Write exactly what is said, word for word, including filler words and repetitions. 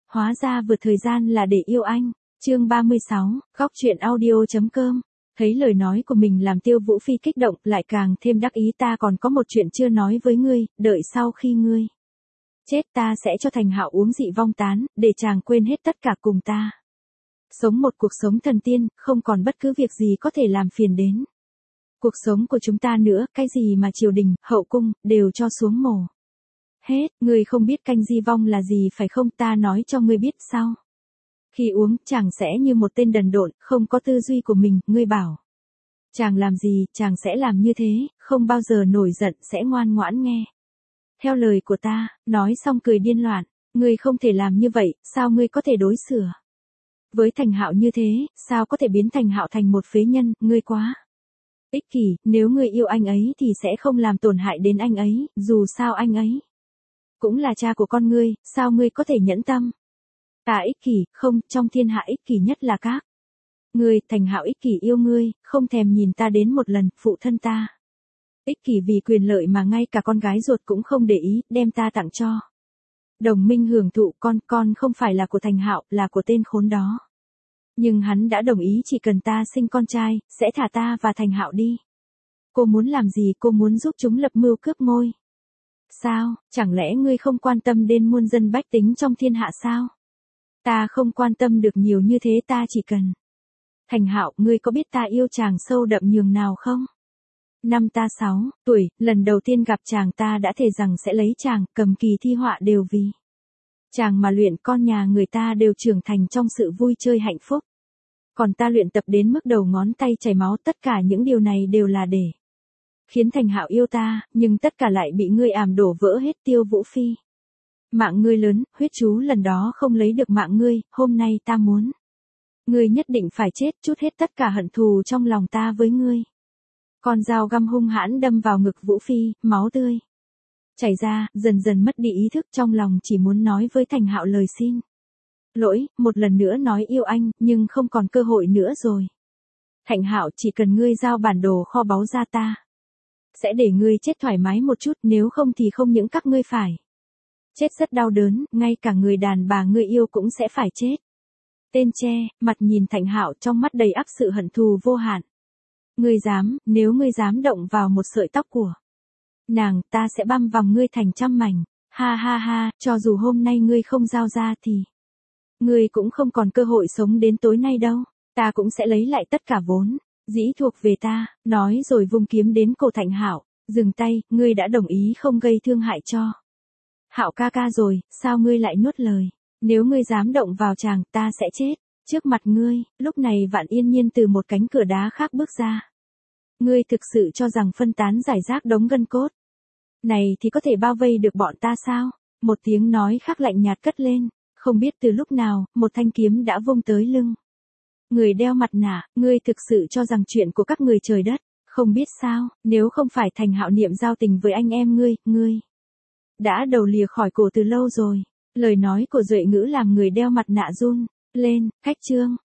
hóa ra vượt thời gian là để yêu anh. Chương ba mươi sáu, góc truyện audio.com. Thấy lời nói của mình làm Tiêu Vũ Phi kích động, lại càng thêm đắc ý. Ta còn có một chuyện chưa nói với ngươi, đợi sau khi ngươi chết ta sẽ cho Thành Hạo uống dị vong tán, để chàng quên hết tất cả cùng ta. Sống một cuộc sống thần tiên, không còn bất cứ việc gì có thể làm phiền đến cuộc sống của chúng ta nữa, cái gì mà triều đình, hậu cung, đều cho xuống mồ hết. Ngươi không biết canh di vong là gì phải không, ta nói cho ngươi biết sao. Khi uống, chàng sẽ như một tên đần độn, không có tư duy của mình, ngươi bảo chàng làm gì, chàng sẽ làm như thế, không bao giờ nổi giận, sẽ ngoan ngoãn nghe theo lời của ta. Nói xong cười điên loạn. Ngươi không thể làm như vậy, sao ngươi có thể đối xử với Thành Hạo như thế, sao có thể biến Thành Hạo thành một phế nhân, ngươi quá ích kỷ, nếu ngươi yêu anh ấy thì sẽ không làm tổn hại đến anh ấy, dù sao anh ấy cũng là cha của con ngươi, sao ngươi có thể nhẫn tâm. Ta ích kỷ, không, trong thiên hạ ích kỷ nhất là các ngươi. Thành Hạo ích kỷ yêu ngươi, không thèm nhìn ta đến một lần, phụ thân ta ích kỷ vì quyền lợi mà ngay cả con gái ruột cũng không để ý, đem ta tặng cho Đồng Minh hưởng thụ. Con, con không phải là của Thành Hạo, là của tên khốn đó. Nhưng hắn đã đồng ý chỉ cần ta sinh con trai, sẽ thả ta và Thành Hạo đi. Cô muốn làm gì, cô muốn giúp chúng lập mưu cướp ngôi sao, chẳng lẽ ngươi không quan tâm đến muôn dân bách tính trong thiên hạ sao? Ta không quan tâm được nhiều như thế, ta chỉ cần Thành Hạo. Ngươi có biết ta yêu chàng sâu đậm nhường nào không? Năm ta sáu tuổi, lần đầu tiên gặp chàng ta đã thề rằng sẽ lấy chàng, cầm kỳ thi họa đều vì chàng mà luyện. Con nhà người ta đều trưởng thành trong sự vui chơi hạnh phúc. Còn ta luyện tập đến mức đầu ngón tay chảy máu, tất cả những điều này đều là để khiến Thành Hạo yêu ta, nhưng tất cả lại bị ngươi ảm đổ vỡ hết. Tiêu Vũ Phi, mạng ngươi lớn, huyết chú lần đó không lấy được mạng ngươi, hôm nay ta muốn ngươi nhất định phải chết, trút hết tất cả hận thù trong lòng ta với ngươi. Con dao găm hung hãn đâm vào ngực Vũ Phi, máu tươi chảy ra, dần dần mất đi ý thức, trong lòng chỉ muốn nói với Thành Hạo lời xin lỗi, một lần nữa nói yêu anh, nhưng không còn cơ hội nữa rồi. Thành Hạo, chỉ cần ngươi giao bản đồ kho báu ra, ta sẽ để ngươi chết thoải mái một chút, nếu không thì không những các ngươi phải chết rất đau đớn, ngay cả người đàn bà ngươi yêu cũng sẽ phải chết. Tên tre, mặt nhìn Thành Hạo trong mắt đầy ắp sự hận thù vô hạn. Ngươi dám, nếu ngươi dám động vào một sợi tóc của nàng, ta sẽ băm vằm ngươi thành trăm mảnh. Ha ha ha, cho dù hôm nay ngươi không giao ra thì ngươi cũng không còn cơ hội sống đến tối nay đâu. Ta cũng sẽ lấy lại tất cả vốn dĩ thuộc về ta. Nói rồi vung kiếm đến cổ Thành Hạo. Dừng tay, ngươi đã đồng ý không gây thương hại cho Hạo ca ca rồi, sao ngươi lại nuốt lời? Nếu ngươi dám động vào chàng, ta sẽ chết trước mặt ngươi. Lúc này Vạn Yên Nhiên từ một cánh cửa đá khác bước ra. Ngươi thực sự cho rằng phân tán giải rác đống gân cốt này thì có thể bao vây được bọn ta sao? Một tiếng nói khác lạnh nhạt cất lên. Không biết từ lúc nào, một thanh kiếm đã vung tới lưng người đeo mặt nạ. Ngươi thực sự cho rằng chuyện của các người trời đất không biết sao? Nếu không phải Thành Hạo niệm giao tình với anh em ngươi, ngươi đã đầu lìa khỏi cổ từ lâu rồi. Lời nói của Duệ Ngữ làm người đeo mặt nạ run lên. Khách trương,